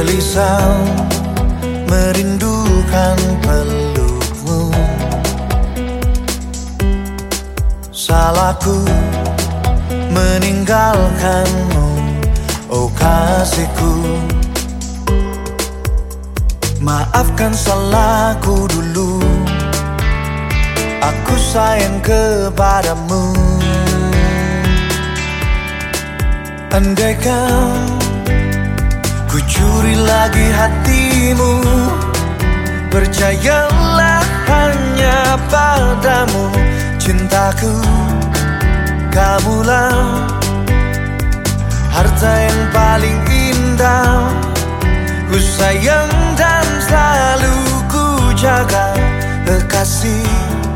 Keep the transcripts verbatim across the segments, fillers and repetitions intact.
Gelisah merindukan pelukmu. Salahku meninggalkanmu, oh kasihku. Maafkan salahku dulu, aku sayang kepadamu. Andaikan ku curi lagi hatimu, percayalah hanya padamu cintaku. Kamulah harta yang paling indah, ku sayang dan selalu ku jaga, kekasih.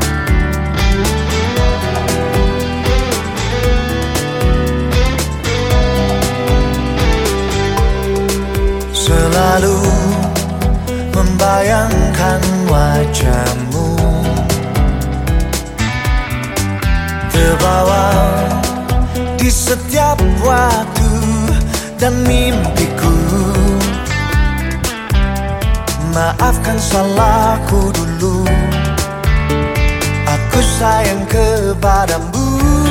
Selalu membayangkan wajahmu, terbawa di setiap waktu dan mimpiku. Maafkan salahku dulu, aku sayang kepadamu.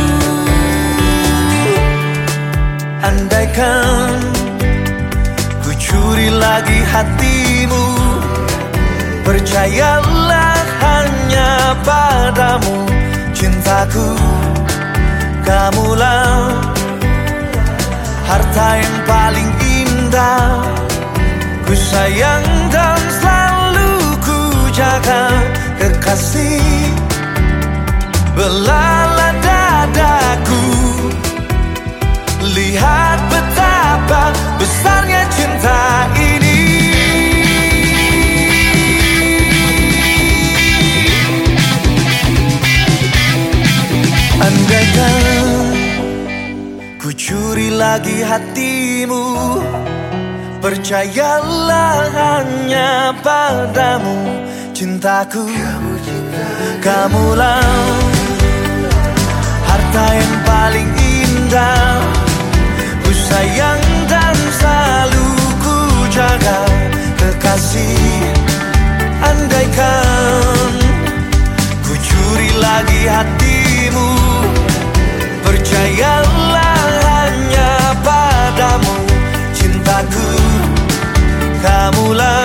Andaikan ku curi lagi hatimu, percayalah hanya padamu cintaku. Kamulah harta yang paling indah, ku sayang dan selalu ku jaga, kekasih. Belalah dadaku, lihat betapa besarnya cinta ini. Andaikan ku curi lagi hatimu, percayalah hanya padamu cintaku. Kamulah harta yang paling indah, ku sayang dan selalu ku jaga, kekasih. Andaikan ku curi lagi hatimu, percayalah hanya padamu cintaku. Kamulah